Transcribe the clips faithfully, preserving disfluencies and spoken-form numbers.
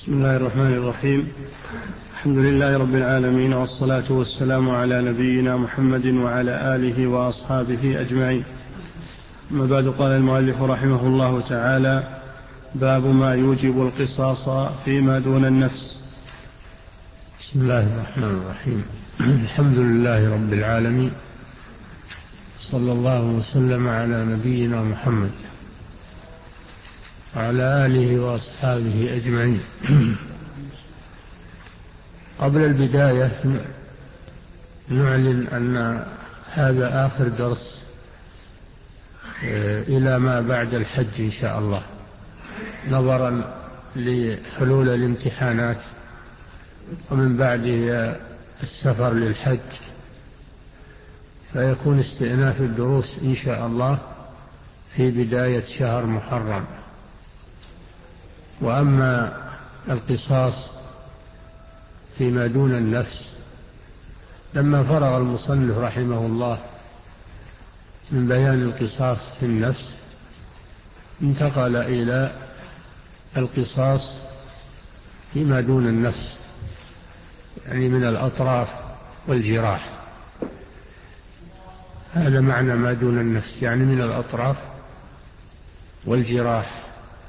بسم الله الرحمن الرحيم. الحمد لله رب العالمين، والصلاة والسلام على نبينا محمد وعلى آله وأصحابه أجمعين. أما بعد، قال المؤلف رحمه الله تعالى: باب ما يوجب القصاص فيما دون النفس. بسم الله الرحمن الرحيم. الحمد لله رب العالمين، صلى الله وسلم على نبينا محمد وعلى آله وأصحابه أجمعين. قبل البداية نعلن أن هذا آخر درس إلى ما بعد الحج إن شاء الله، نظرا لحلول الامتحانات ومن بعده السفر للحج، فيكون استئناف الدروس إن شاء الله في بداية شهر محرم. وأما القصاص فيما دون النفس، لما فرغ المصنف رحمه الله من بيان القصاص في النفس، انتقل إلى القصاص فيما دون النفس، يعني من الأطراف والجراح. هذا معنى ما دون النفس، يعني من الأطراف والجراح.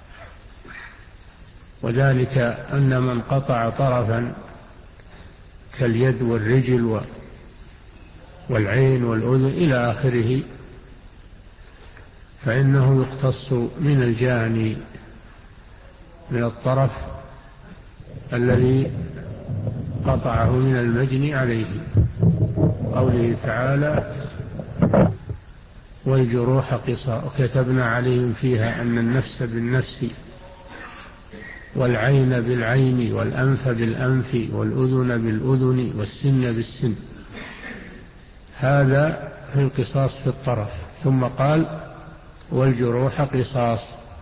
وذلك أن من قطع طرفا كاليد والرجل والعين والأذن إلى آخره، فإنه يقتص من الجاني، من الطرف الذي قطعه من المجني عليه. قوله تعالى: والجروح قصاص، وكتبنا عليهم فيها أن النفس بالنفس والعين بالعين والأنف بالأنف والأذن بالأذن والسن بالسن. هذا في القصاص في الطرف. ثم قال: والجروح قصاص،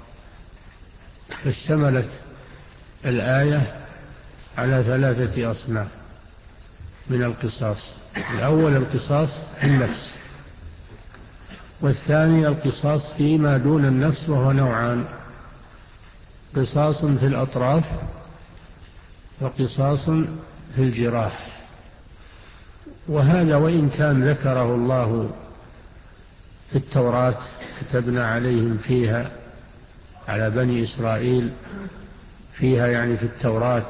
فاشتملت الآية على ثلاثة أصناف من القصاص. الأول القصاص في النفس، والثاني القصاص فيما دون النفس، وهو نوعان: قصاص في الأطراف وقصاص في الجراح. وهذا وإن كان ذكره الله في التوراة، كتبنا عليهم فيها، على بني إسرائيل فيها يعني في التوراة،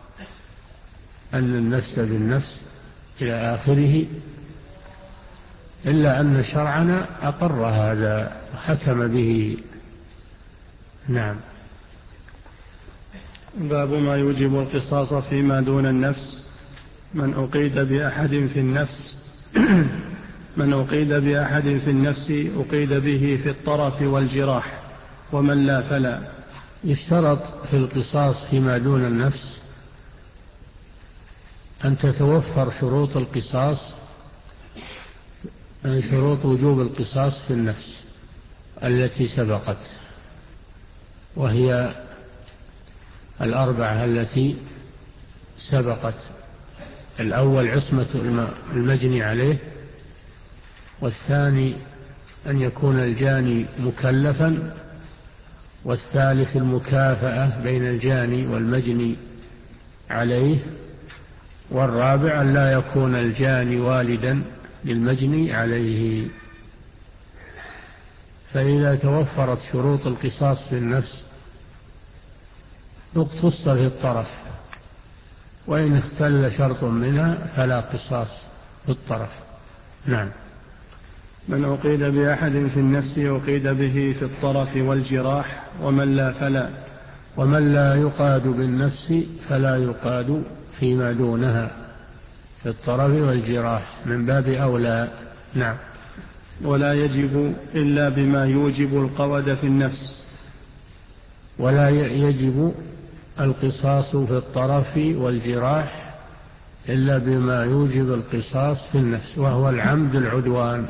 أن النفس بالنفس إلى آخره، إلا أن شرعنا أقر هذا وحكم به. نعم. باب ما يوجب القصاص فيما دون النفس. من أقيد بأحد في النفس من أقيد بأحد في النفس أقيد به في الطرف والجراح، ومن لا فلا. يشترط في القصاص فيما دون النفس أن تتوفر شروط القصاص، شروط وجوب القصاص في النفس التي سبقت، وهي الأربعة التي سبقت: الأول عصمة المجني عليه، والثاني أن يكون الجاني مكلفا، والثالث المكافأة بين الجاني والمجني عليه، والرابع أن لا يكون الجاني والدا للمجني عليه. فإذا توفرت شروط القصاص في النفس اقتص في الطرف، وإن اختل شرط منها فلا قصاص في الطرف. نعم. من أقيد بأحد في النفس أقيد به في الطرف والجراح، ومن لا فلا. ومن لا يقاد بالنفس فلا يقاد فيما دونها في الطرف والجراح، من باب أولى. نعم. ولا يجب إلا بما يوجب القود في النفس. ولا يجب القصاص في الطرف والجراح إلا بما يوجب القصاص في النفس، وهو العمد العدوان،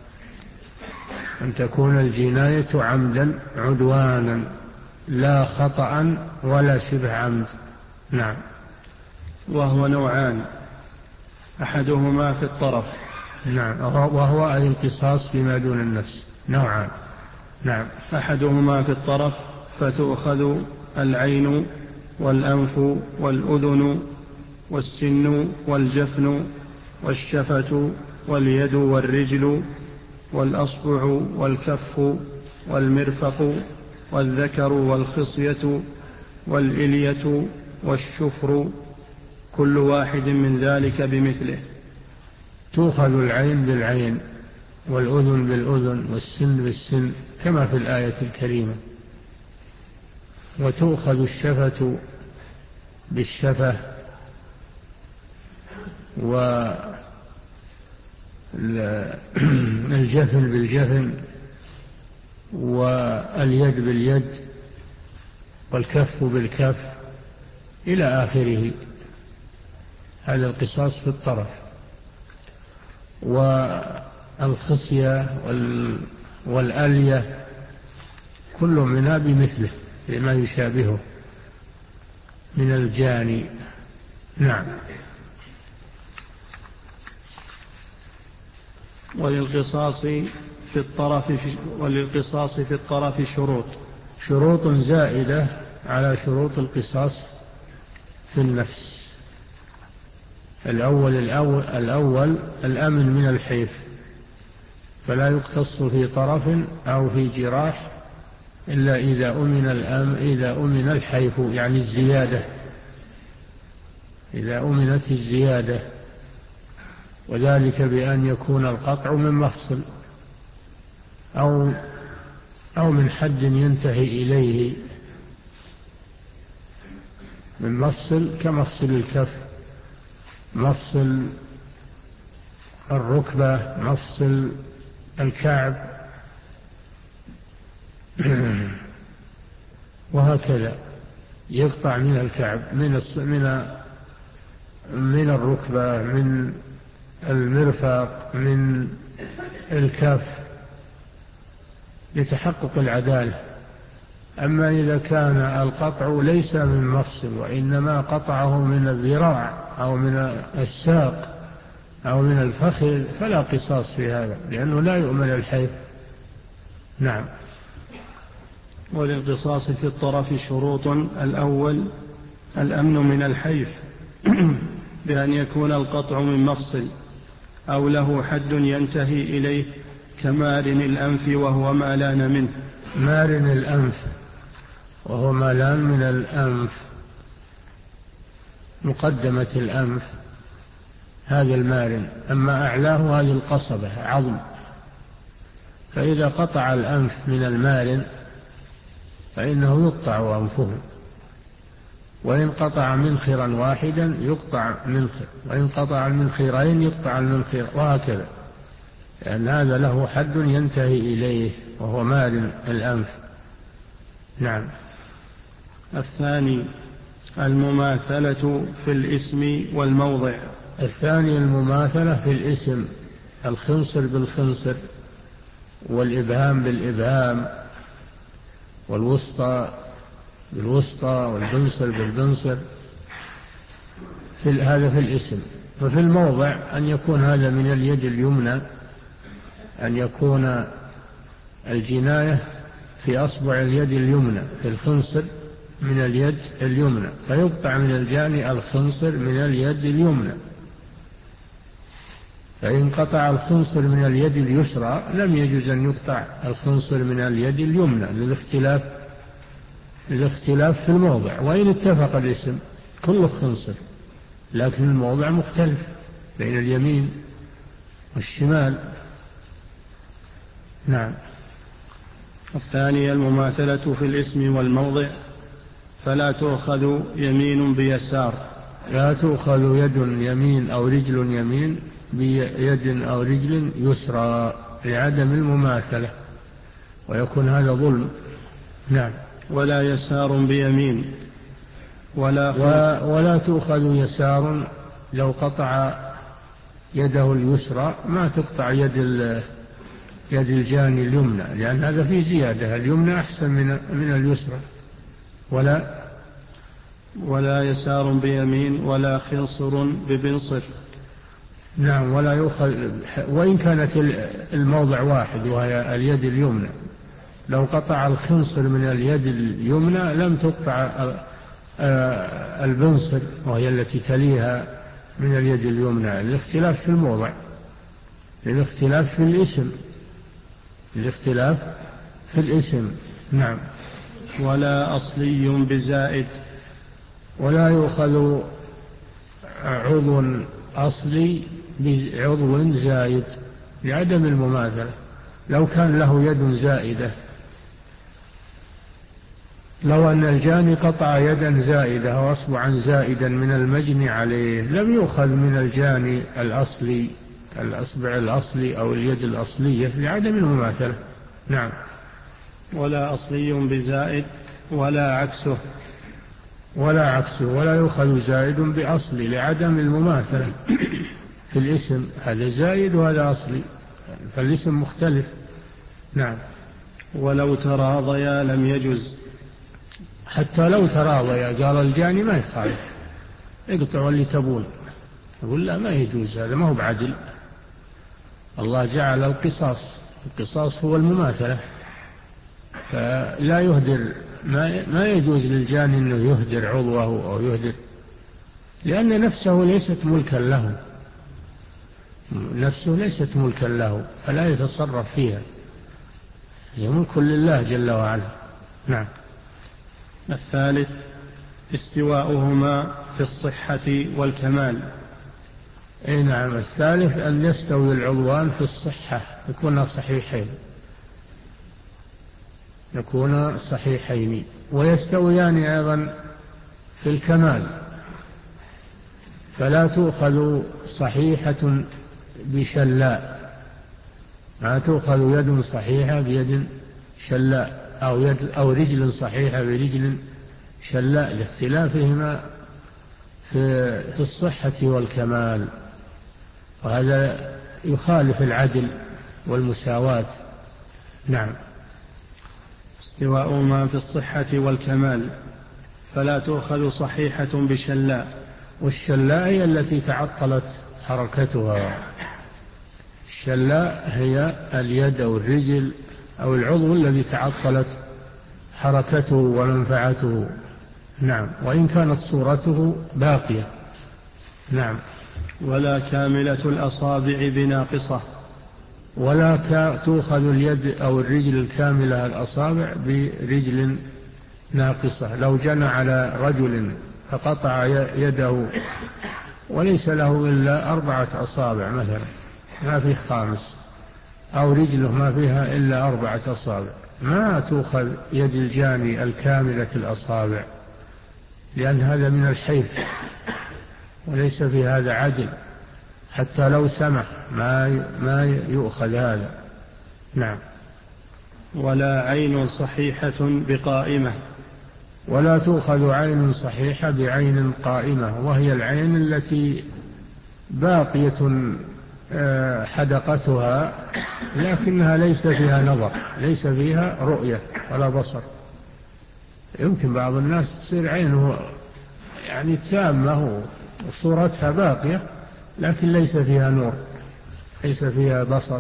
أن تكون الجناية عمدا عدوانا، لا خطأ ولا شبه عمد. نعم. وهو نوعان: أحدهما في الطرف. نعم. وهو القصاص فيما دون النفس نوعان. نعم. أحدهما في الطرف فتؤخذ العين والأنف والأذن والسن والجفن والشفة واليد والرجل والأصبع والكف والمرفق والذكر والخصية والإلية والشفر كل واحد من ذلك بمثله. تؤخذ العين بالعين والأذن بالأذن والسن بالسن كما في الآية الكريمة، وتؤخذ الشفة بالشفة والجفن بالجفن واليد باليد والكف بالكف إلى آخره. هذا القصاص في الطرف. والخصية والألية كل منها بمثله لما يشابهه من الجاني. نعم. وللقصاص في الطرف وللقصاص في الطرف شروط شروط زائدة على شروط القصاص في النفس. الأول الأول, الأول الأمن من الحيف، فلا يقتص في طرف أو في جراح إلا إذا أمن الأمن إذا أمن الحيف، يعني الزيادة، إذا أمنت الزيادة، وذلك بأن يكون القطع من مفصل أو أو من حد ينتهي إليه، من مفصل كمفصل الكف، مفصل الركبة، مفصل الكعب، وهكذا يقطع من الكعب، من من من الركبة، من المرفق، من الكف، لتحقق العدالة. أما إذا كان القطع ليس من مفصل وإنما قطعه من الذراع أو من الساق أو من الفخذ فلا قصاص في هذا، لأنه لا يؤمن الحيف. نعم. وللقصاص في الطرف شروط. الأول الأمن من الحيف بأن يكون القطع من مفصل أو له حد ينتهي إليه كمارن الأنف وهو ما لان منه. مارن الأنف وهو ما لان من الأنف، مقدمة الأنف هذا المارن، أما أعلاه هذه القصبة عظم. فإذا قطع الأنف من المارن فإنه يقطع أنفه، وإن قطع منخرا واحدا يقطع منخر، وإن قطع المنخرين يقطع المنخر، وهكذا، لأن هذا له حد ينتهي إليه وهو مارن الأنف. نعم. الثاني المماثلة في الاسم والموضع. الثاني المماثلة في الاسم، الخنصر بالخنصر والإبهام بالإبهام والوسطى بالوسطى والبنصر بالبنصر، في هذا في الاسم. وفي الموضع أن يكون هذا من اليد اليمنى، أن يكون الجناية في أصبع اليد اليمنى، في الخنصر من اليد اليمنى، فيقطع من الجاني الخنصر من اليد اليمنى. فإن قطع الخنصر من اليد اليسرى لم يجوز أن يقطع الخنصر من اليد اليمنى للاختلاف الاختلاف في الموضع. وإن اتفق الاسم كله خنصر، لكن الموضع مختلف بين اليمين والشمال. نعم. الثاني المماثلة في الاسم والموضع، فلا تؤخذ يمين بيسار. لا تؤخذ يد يمين أو رجل يمين بيد أو رجل يسرى لعدم المماثلة، ويكون هذا ظلم. نعم. ولا يسار بيمين ولا و... ولا تؤخذ يسار. لو قطع يده اليسرى ما تقطع يد ال... يد الجاني اليمنى، لأن هذا فيه زيادة، اليمنى أحسن من من اليسرى. ولا ولا يسار بيمين ولا خنصر ببنصر. نعم. ولا يؤخذ وإن كانت الموضع واحد وهي اليد اليمنى، لو قطع الخنصر من اليد اليمنى لم تقطع البنصر وهي التي تليها من اليد اليمنى، الاختلاف في الموضع، الاختلاف في الاسم، الاختلاف في الاسم. نعم. ولا أصلي بزائد، ولا يؤخذ عضو أصلي بعضو زائد لعدم المماثلة. لو كان له يد زائدة، لو أن الجاني قطع يدا زائدة أو أصبعا زائدا من المجني عليه لم يؤخذ من الجاني الأصلي الأصبع الأصلي أو اليد الأصلية لعدم المماثلة. نعم. ولا أصلي بزائد ولا عكسه، ولا عكسه، ولا يؤخذ زائد بأصلي لعدم المماثلة في الاسم، هذا زائد وهذا أصلي فالاسم مختلف. نعم. ولو تراضيا لم يجز، حتى لو تراضيا قال الجاني ما يخالف، اقطعوا اللي تبون، يقول لا ما يجوز، هذا ما هو بعدل. الله جعل القصاص، القصاص هو المماثلة، فلا يهدر، ما يجوز للجاني أنه يهدر عضوه أو يهدر، لأن نفسه ليست ملكا له، نفسه ليست ملكا له فلا يتصرف فيها، هي ملك لله جل وعلا. نعم. الثالث استواؤهما في الصحة والكمال. اي نعم. الثالث أن يستوي العضوان في الصحة، يكون صحيحين، يكون صحيحين، ويستويان أيضا في الكمال، فلا تؤخذ صحيحة بشلاء، ما تؤخذ يد صحيحة بيد شلاء، أو, يد أو رجل صحيحة برجل شلاء، لاختلافهما في الصحة والكمال، وهذا يخالف العدل والمساواة. نعم. استواؤهما في الصحة والكمال فلا تؤخذ صحيحة بشلاء. والشلاء هي التي تعطلت حركتها، الشلاء هي اليد أو الرجل أو العضو الذي تعطلت حركته ومنفعته. نعم. وإن كانت صورته باقية. نعم. ولا كاملة الأصابع بناقصة، ولا تؤخذ اليد أو الرجل الكاملة الأصابع برجل ناقصة. لو جنى على رجل فقطع يده وليس له إلا أربعة أصابع مثلا، ما فيه خامس، أو رجله ما فيها إلا أربعة أصابع، ما تؤخذ يد الجاني الكاملة الأصابع، لأن هذا من الحيف وليس في هذا عدل، حتى لو سمح ما ما يؤخذ هذا. نعم. ولا عين صحيحة بقائمة، ولا تؤخذ عين صحيحة بعين قائمة، وهي العين التي باقية حدقتها لكنها ليس فيها نظر، ليس فيها رؤية ولا بصر. يمكن بعض الناس تصير عينه يعني تامة وصورتها باقية لكن ليس فيها نور، ليس فيها بصر،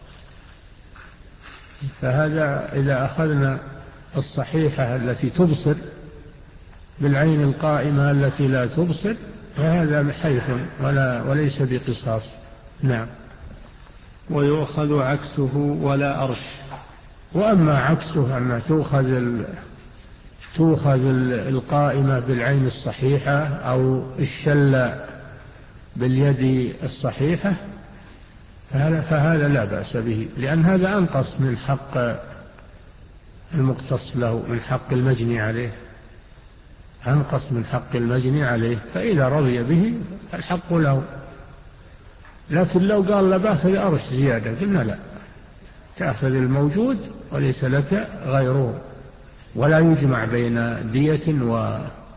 فهذا إذا أخذنا الصحيحة التي تبصر بالعين القائمة التي لا تبصر فهذا حيف ولا وليس بقصاص. نعم. ويؤخذ عكسه ولا أرش. وأما عكسه أن تؤخذ تؤخذ القائمة بالعين الصحيحة أو الشلة باليد الصحيحة فهذا لا بأس به، لأن هذا أنقص من حق المقتص له، من حق المجني عليه، أنقص من حق المجني عليه، فإذا رضي به الحق له. لكن لو قال لا باخذ أرش زيادة قلنا لا، تأخذ الموجود وليس لك غيره، ولا يجمع بين دية و...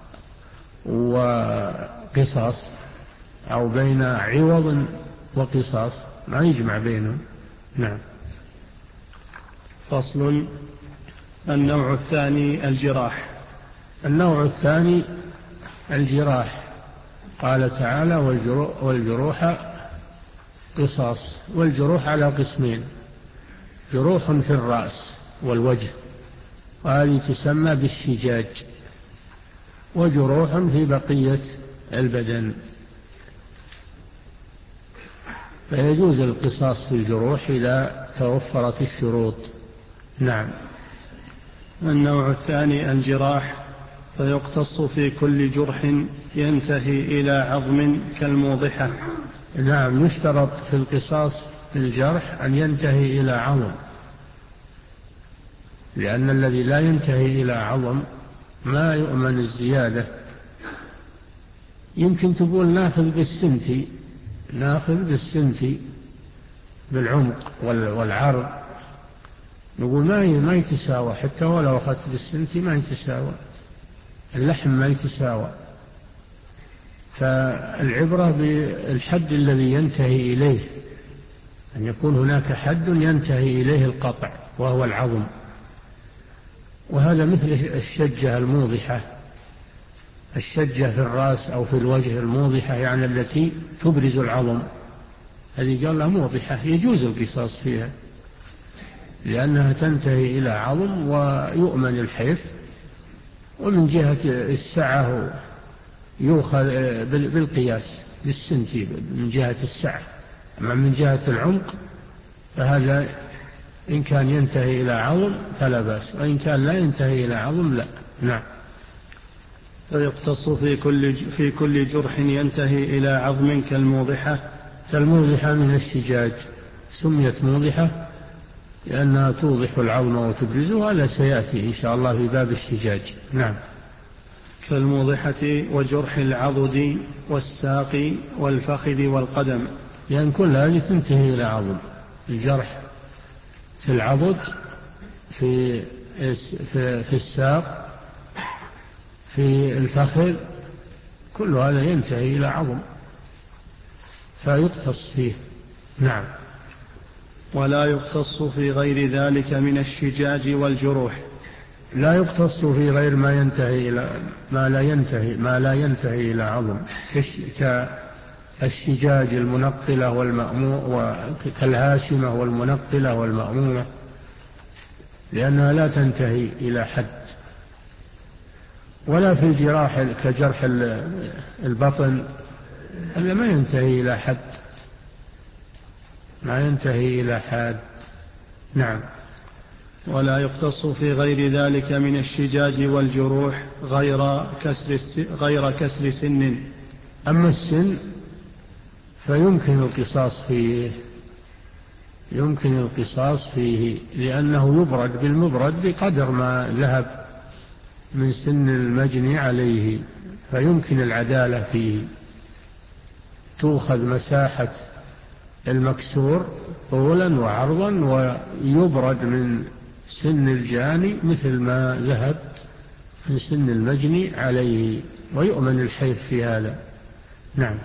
وقصاص، أو بين عوض وقصاص، ما يجمع بينهم. نعم. فصل. النوع الثاني الجراح. النوع الثاني الجراح. قال تعالى والجروح قصاص. والجروح على قسمين: جروح في الرأس والوجه، وهذه تسمى بالشجاج، وجروح في بقية البدن، فيجوز القصاص في الجروح إذا توفرت الشروط. نعم. النوع الثاني الجراح، فيقتص في كل جرح ينتهي إلى عظم كالموضحة. نعم، يشترط في القصاص في الجرح أن ينتهي إلى عظم، لأن الذي لا ينتهي إلى عظم ما يؤمن الزيادة. يمكن تقول ناخذ بالسنتي، ناخذ بالسنتي بالعمق والعرض، نقول ما ما يتساوى، حتى ولو أخذت بالسنتي ما يتساوى، اللحم ما يتساوى. فالعبرة بالحد الذي ينتهي إليه، أن يكون هناك حد ينتهي إليه القطع وهو العظم. وهذا مثل الشجة الموضحة، الشجة في الرأس أو في الوجه الموضحة، يعني التي تبرز العظم، هذه قال لها موضحة، يجوز القصاص فيها لأنها تنتهي إلى عظم ويؤمن الحيف. ومن جهة السعة يؤخذ بالقياس بالسنتي من جهة السعة، أما من جهة العمق فهذا إن كان ينتهي إلى عظم فلا بأس، وإن كان لا ينتهي إلى عظم لا. نعم. فيقتص في كل في كل جرح ينتهي إلى عظم كالموضحة. كالموضحة من الشجاج، سميت موضحة لأنها توضح العظم وتبرزه، هذا سيأتي إن شاء الله في باب الشجاج. نعم. كالموضحة وجرح العضد والساق والفخذ والقدم، لأن يعني كل هذه تنتهي إلى عظم. الجرح في العضد، في في, في الساق، في الفخذ، كل هذا ينتهي إلى عظم فيقتص فيه. نعم. ولا يقتص في غير ذلك من الشجاج والجروح. لا يقتص في غير ما ينتهي إلى ما لا ينتهي ما لا ينتهي إلى عظم، كالشجاج المنقلة والمأمومة، كالهاشمة والمنقلة والمأمومة، لأنها لا تنتهي إلى حد. ولا في الجراح كجرح البطن، هذا ما ينتهي إلى حد، ما ينتهي إلى حد. نعم. ولا يقتص في غير ذلك من الشجاج والجروح غير كسر غير كسر سن. أما السن فيمكن القصاص فيه، يمكن القصاص فيه لأنه يبرد بالمبرد بقدر ما ذهب من سن المجني عليه، فيمكن العدالة فيه. تؤخذ مساحة المكسور طولا وعرضا ويبرد من سن الجاني مثل ما ذهب من سن المجني عليه، ويؤمن الحيف في هذا. نعم.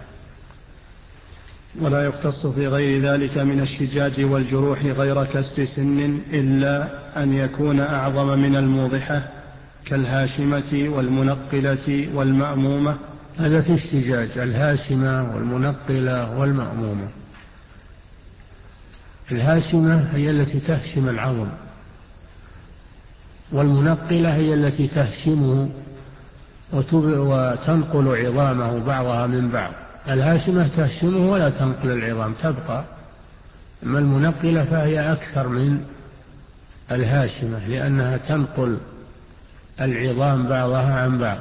ولا يقتص في غير ذلك من الشجاج والجروح غير كسر سن إلا أن يكون أعظم من الموضحة كالهاشمة والمنقلة والمأمومة. هذا في الشجاج، الهاشمة والمنقلة والمأمومة. الهاشمة هي التي تهشم العظم، والمنقلة هي التي تهشمه وتنقل عظامه بعضها من بعض. الهاشمة تهشمه ولا تنقل العظام، تبقى. أما المنقلة فهي أكثر من الهاشمة لأنها تنقل العظام بعضها عن بعض.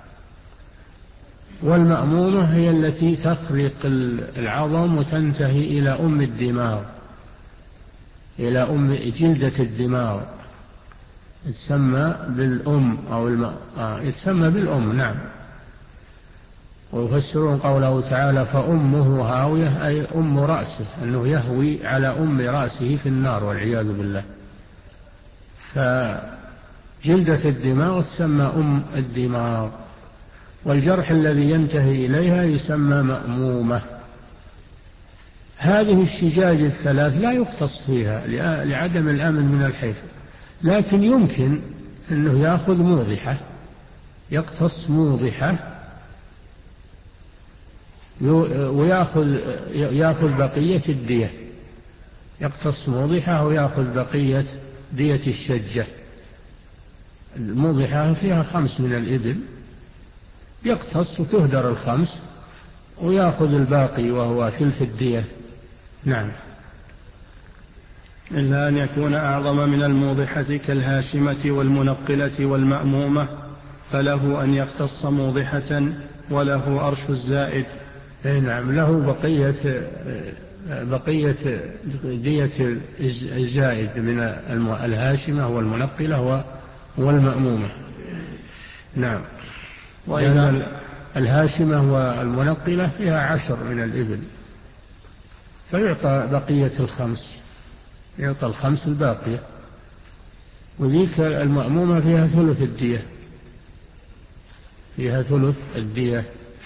والمأمومة هي التي تخرق العظم وتنتهي إلى أم الدماغ، إلى أم جلدة الدماغ، تسمى بالأم أو الم... آه يتسمى بالأم. نعم. ويفسرون قوله تعالى فأمه هاوية، أي أم رأسه، أنه يهوي على أم رأسه في النار والعياذ بالله. فجلدة الدماغ تسمى أم الدماغ، والجرح الذي ينتهي إليها يسمى مأمومة. هذه الشجاج الثلاث لا يقتص فيها لعدم الأمن من الحيف، لكن يمكن أنه يأخذ موضحة، يقتص موضحة ويأخذ يأخذ بقية الدية، يقتص موضحة ويأخذ بقية دية الشجة. الموضحة فيها خمس من الإبل، يقتص وتهدر الخمس ويأخذ الباقي وهو ثلث الدية. نعم. إلا أن يكون أعظم من الموضحة كالهاشمة والمنقلة والمأمومة فله أن يقتص موضحة وله أرش الزائد. نعم، له بقية بقية دية الزائد من الهاشمة والمنقلة والمأمومة. نعم. وإن الهاشمة والمنقلة فيها عشر من الإبل فيعطى بقية الخمس، يعطى الخمس الباقية. وذيك المأمومة فيها ثلث الدية، فيها ثلث الدية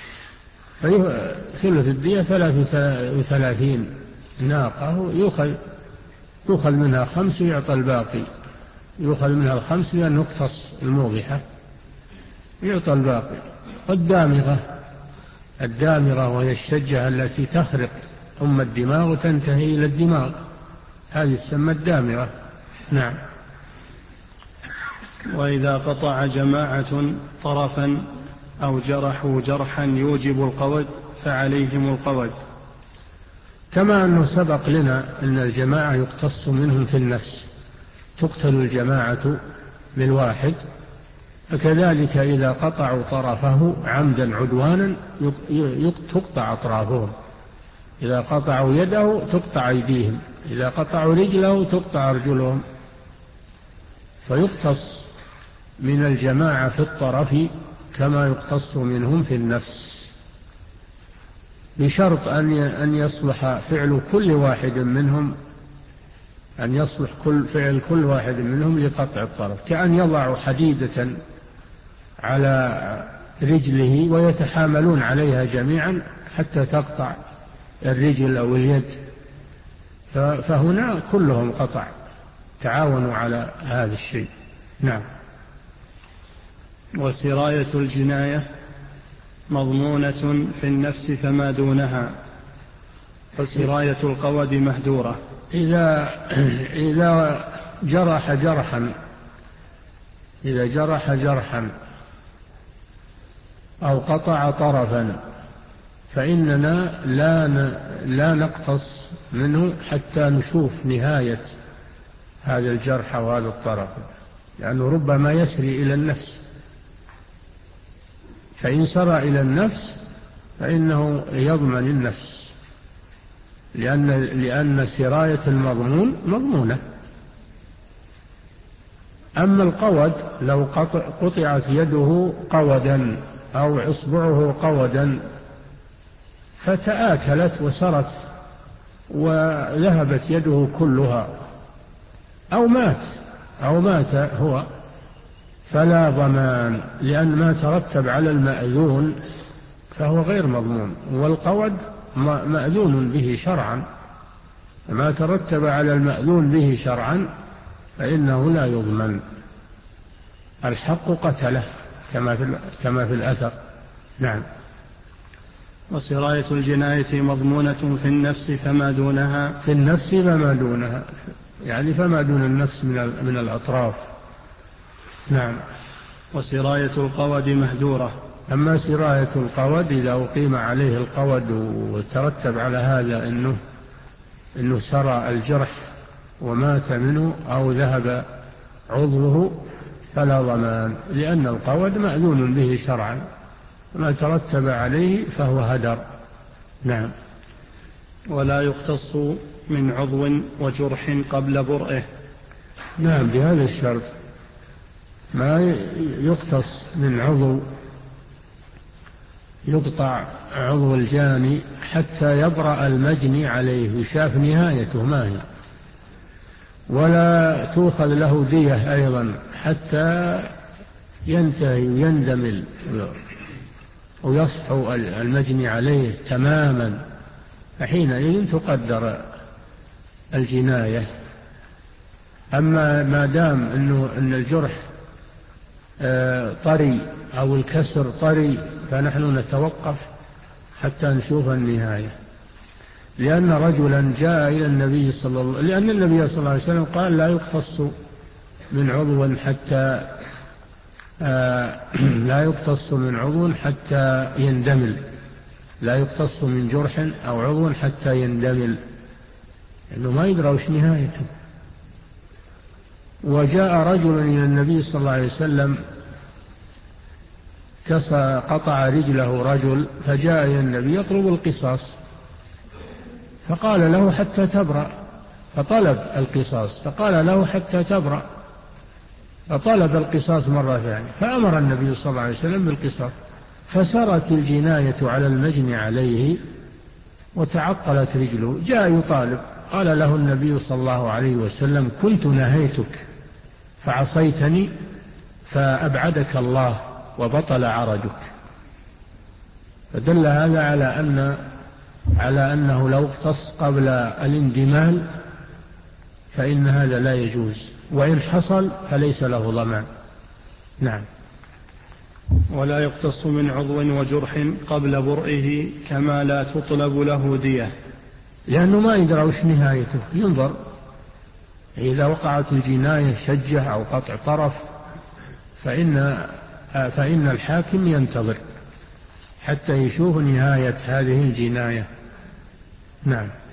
ثلث الدية ثلاث وثلاثين ناقة، يؤخذ يؤخذ منها خمس ويعطى الباقي، يؤخذ منها الخمس لأنه اقتص الموضحة يعطى الباقي. والدامغة، الدامغة وهي الشجة التي تخرق ثم الدماغ وتنتهي إلى الدماغ، هذه تسمى الدامغة. نعم. وإذا قطع جماعة طرفا أو جرحوا جرحا يوجب القود فعليهم القود. كما أنه سبق لنا أن الجماعة يقتص منهم في النفس، تقتل الجماعة بالواحد، فكذلك إذا قطعوا طرفه عمدا عدوانا تقطع أطرافهم. إذا قطعوا يده تقطع أيديهم، إذا قطعوا رجله تقطع أرجلهم. فيقتص من الجماعة في الطرف كما يقتص منهم في النفس، بشرط أن يصلح فعل كل واحد منهم، أن يصلح كل فعل كل واحد منهم لقطع الطرف، كأن يضع حديدة على رجله ويتحاملون عليها جميعا حتى تقطع الرجل أو اليد، فهنا كلهم قطع، تعاونوا على هذا الشيء. نعم. وسراية الجناية مضمونة في النفس فما دونها، فسراية القود مهدورة. إذا إذا جرح جرحا إذا جرح جرحا أو قطع طرفا فإننا لا لا نقتص منه حتى نشوف نهاية هذا الجرح وهذا الطرف، لأنه ربما يسري إلى النفس، فإن سرى إلى النفس فإنه يضمن النفس، لأن لأن سراية المضمون مضمونة. أما القود لو قطعت يده قودا أو إصبعه قودا فتآكلت وسرت وذهبت يده كلها أو مات أو مات هو، فلا ضمان، لأن ما ترتب على المأذون فهو غير مضمون، والقود مأذون به شرعا، ما ترتب على المأذون به شرعا فإنه لا يضمن. الحق قتله كما في كما في الأثر. نعم. وسراية الجناية مضمونة في النفس فما دونها، في النفس فما دونها، يعني فما دون النفس من من الأطراف. نعم. وسراية القود مهدورة. أما سراية القود إذا أقيم عليه القود وترتب على هذا أنه أنه سرى الجرح ومات منه أو ذهب عضوه فلا ضمان، لأن القود مأذون به شرعا، ما ترتب عليه فهو هدر. نعم. ولا يقتص من عضو وجرح قبل برئه. نعم، بهذا الشرط، ما يقتص من عضو، يقطع عضو الجاني حتى يبرأ المجني عليه وشاف نهايته ما هي، ولا تؤخذ له دية أيضا حتى ينتهي ويندمل ويصحو المجني عليه تماما، فحينئذ تقدر الجناية. أما ما دام أنه أن الجرح طري أو الكسر طري فنحن نتوقف حتى نشوف النهاية، لأن رجلا جاء إلى النبي صلى الله عليه وسلم، لأن النبي صلى الله عليه وسلم قال لا يقتص من عضو حتى لا يقتص من عضو حتى يندمل، لا يقتص من جرح أو عضو حتى يندمل، لأنه ما يدرى وش نهايته. وجاء رجل إلى النبي صلى الله عليه وسلم قطع رجله رجل، فجاء إلى النبي يطلب القصاص، فقال له حتى تبرأ، فطلب القصاص، فقال له حتى تبرأ، فطلب القصاص مرة ثانية، فأمر النبي صلى الله عليه وسلم بالقصاص، فسرت الجناية على المجني عليه وتعطلت رجله. جاء يطالب، قال له النبي صلى الله عليه وسلم: كنت نهيتك فعصيتني فأبعدك الله وبطل عرجك. فدل هذا على أن على أنه لو اقتص قبل الاندمال فإن هذا لا يجوز، وإن حصل فليس له ضمان. نعم. ولا يقتص من عضو وجرح قبل برئه كما لا تطلب له دية، لأنه ما يدرى وش نهايته، ينظر إذا وقعت الجناية شجة أو قطع طرف فإن, فإن الحاكم ينتظر حتى يشوف نهاية هذه الجناية. نعم.